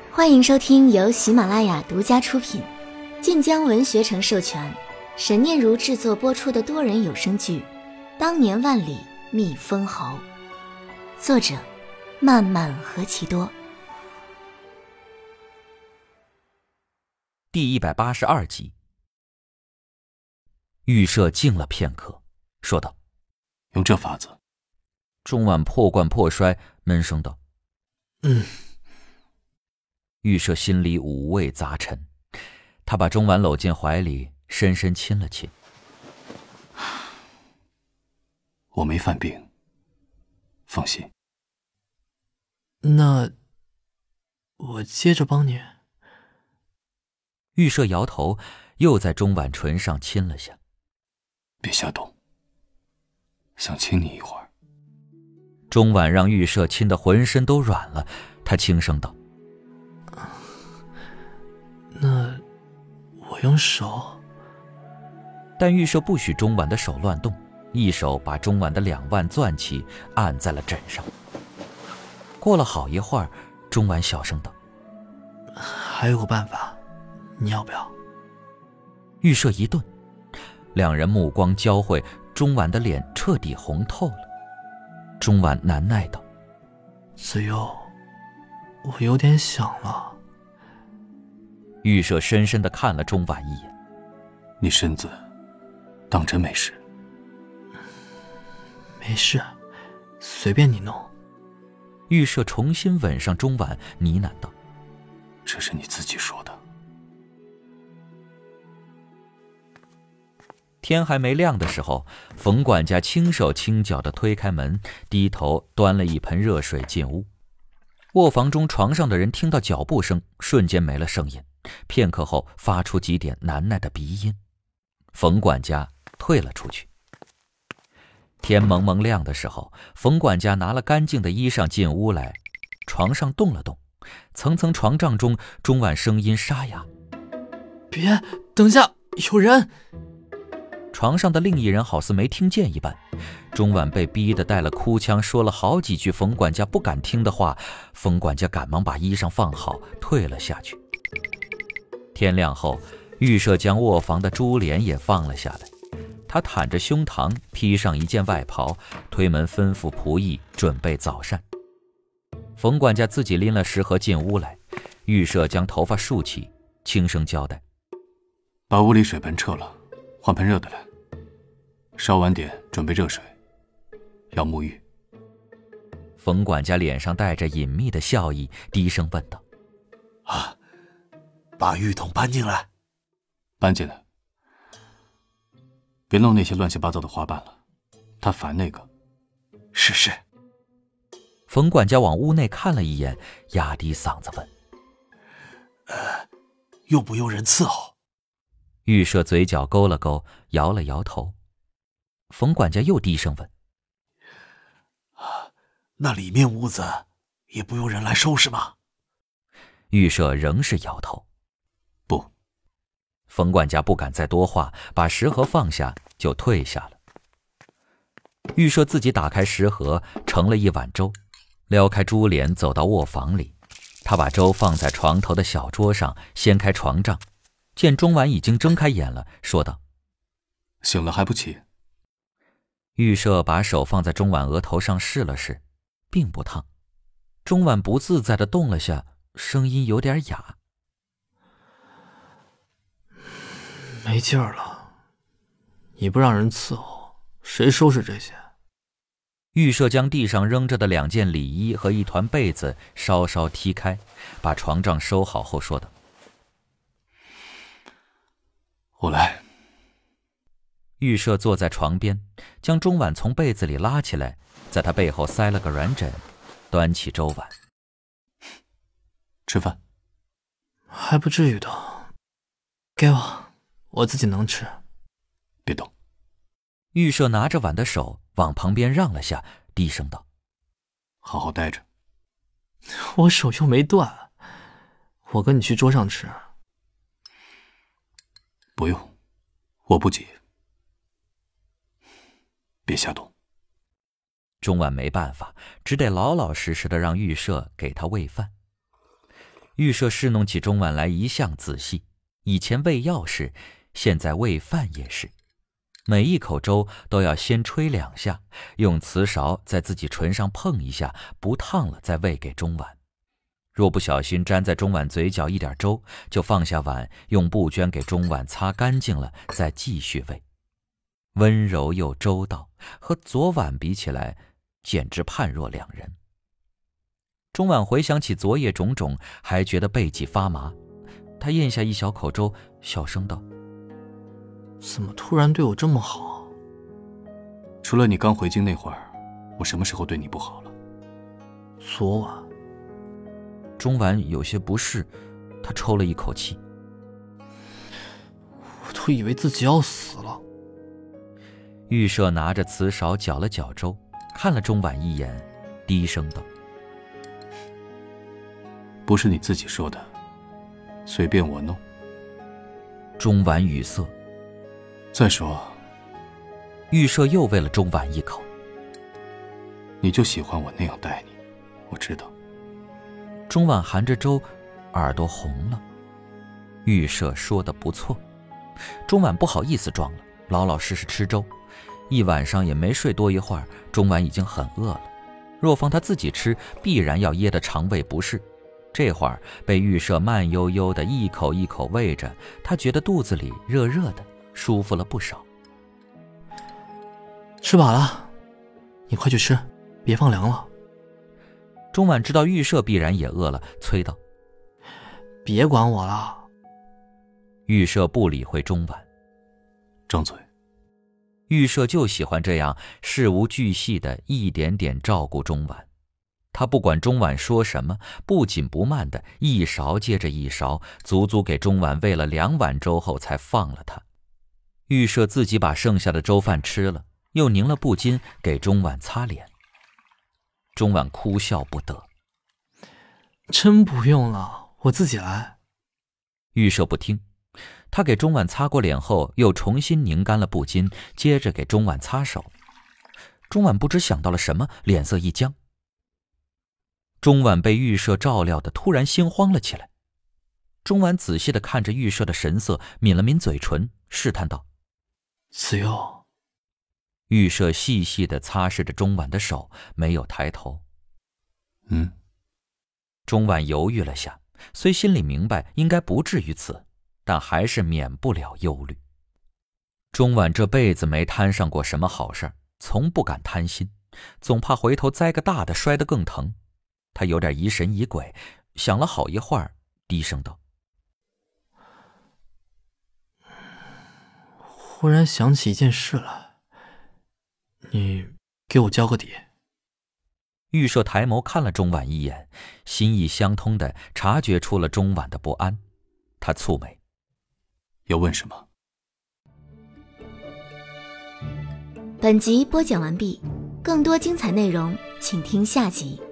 欢迎收听由喜马拉雅独家出品，晋江文学城授权，沈念如制作播出的多人有声剧《当年万里觅封侯》，作者漫漫何其多。 第182集。预设静了片刻，说道：“ 用这法子。” 钟婉破罐破摔，闷声道：“预设心里五味杂陈，他把钟婉搂进怀里，深深亲了亲。 我没犯病，放心。 那我接着帮你。 预设摇头，又在钟婉唇上亲了下。 别瞎动，想亲你一会儿。 钟婉让预设亲得浑身都软了，他轻声道：“ 那我用手。” 但预设不许钟婉的手乱动，一手把钟婉的2腕攥起，按在了枕上。过了好一会儿，钟婉小声道：“ 还有个办法，你要不要？” 预设一顿，两人目光交汇，钟婉的脸彻底红透了。钟婉难耐道：“ 子悠，我有点想了。” 预设深深地看了钟婉一眼：“ 你身子当真没事？”“ 没事，随便你弄。” 预设重新吻上钟婉，呢喃道：“ 这是你自己说的。” 天还没亮的时候，冯管家轻手轻脚地推开门，低头端了一盆热水进屋。卧房中床上的人听到脚步声，瞬间没了声音，片刻后发出几点难耐的鼻音。冯管家退了出去。天蒙蒙亮的时候，冯管家拿了干净的衣裳进屋来，床上动了动，层层床帐中钟婉声音沙哑：“ 别，等下，有人！” 床上的另一人好似没听见一般，钟婉被逼得带了哭腔，说了好几句冯管家不敢听的话。冯管家赶忙把衣裳放好，退了下去。天亮后，预设将卧房的珠帘也放了下来，他袒着胸膛，披上一件外袍，推门吩咐仆役准备早膳。冯管家自己拎了食盒进屋来，预设将头发竖起，轻声交代：“ 把屋里水盆撤了，换盆热的来。稍晚点准备热水，要沐浴。” 冯管家脸上带着隐秘的笑意，低声问道：“ 把浴桶搬进来。”“ 搬进来。别弄那些乱七八糟的花瓣了，他烦那个。”“ 是。” 冯管家往屋内看了一眼，压低嗓子问：“ 用不用人伺候？” 预设嘴角勾了勾，摇了摇头。冯管家又低声问：“ 那里面屋子也不用人来收拾吗？” 预设仍是摇头。 “不。” 冯管家不敢再多话，把食盒放下就退下了。预设自己打开食盒，盛了一碗粥，撩开珠帘走到卧房里。他把粥放在床头的小桌上，掀开床帐，见钟婉已经睁开眼了，说道：“ 醒了还不起？” 预设把手放在钟婉额头上试了试，并不烫。钟婉不自在地动了下，声音有点哑：“ 没劲儿了，你不让人伺候，谁收拾这些？” 预设将地上扔着的2件里衣和一团被子稍稍踢开，把床帐收好后说道：“ 我来。” 预设坐在床边，将钟婉从被子里拉起来，在他背后塞了个软枕，端起粥碗：“ 吃饭。”“ 还不至于的，给我自己能吃。”“ 别动。” 预设拿着碗的手往旁边让了下，低声道：“ 好好待着。”“ 我手又没断，我跟你去桌上吃。”“ 不用，我不急。别瞎动。” 钟婉没办法，只得老老实实的让预设给他喂饭。 预设侍弄起钟婉来一向仔细，以前喂药时，现在喂饭也是。每一口粥都要先吹2下，用瓷勺在自己唇上碰一下，不烫了再喂给钟婉。若不小心沾在钟婉嘴角一点粥，就放下碗，用布绢给钟婉擦干净了，再继续喂。温柔又周到，和昨晚比起来，简直判若两人。钟婉回想起昨夜种种，还觉得背脊发麻。她咽下一小口粥，小声道： 怎么突然对我这么好？ 除了你刚回京那会儿，我什么时候对你不好了？ 昨晚。 钟婉有些不适，她抽了一口气。 我都以为自己要死了。 预设拿着瓷勺搅了搅粥，看了钟婉一眼，低声道： 不是你自己说的，随便我弄。 钟婉语塞。 再说， 预设又喂了钟婉一口。 你就喜欢我那样待你，我知道。 钟婉含着粥，耳朵红了。预设说得不错。钟婉不好意思装了，老老实实吃粥。一晚上也没睡多一会儿，钟婉已经很饿了。若放她自己吃，必然要噎得肠胃不适。这会儿被预设慢悠悠的一口一口喂着，她觉得肚子里热热的，舒服了不少。 吃饱了，你快去吃，别放凉了。 钟婉知道预设必然也饿了，催道： 别管我了。 预设不理会钟婉， 张嘴。 预设就喜欢这样事无巨细的一点点照顾钟婉。他不管钟婉说什么，不紧不慢的一勺接着一勺，足足给钟婉喂了2碗粥后才放了她。预设自己把剩下的粥饭吃了，又拧了布巾给钟婉擦脸。钟婉哭笑不得： 真不用了，我自己来。 预设不听，他给钟婉擦过脸后，又重新拧干了布巾，接着给钟婉擦手。钟婉不知想到了什么，脸色一僵。钟婉被预设照料的突然心慌了起来。钟婉仔细地看着预设的神色，抿了抿嘴唇，试探道： 子悠。 预设细细地擦拭着钟婉的手，没有抬头。钟婉犹豫了下，虽心里明白应该不至于此，但还是免不了忧虑。钟婉这辈子没摊上过什么好事儿，从不敢贪心，总怕回头栽个大的摔得更疼。他有点疑神疑鬼，想了好一会儿，低声道： 忽然想起一件事来，你给我交个底。 预设抬眸看了钟婉一眼，心意相通的察觉出了钟婉的不安。他蹙眉： 要问什么？ 本集播讲完毕，更多精彩内容请听下集。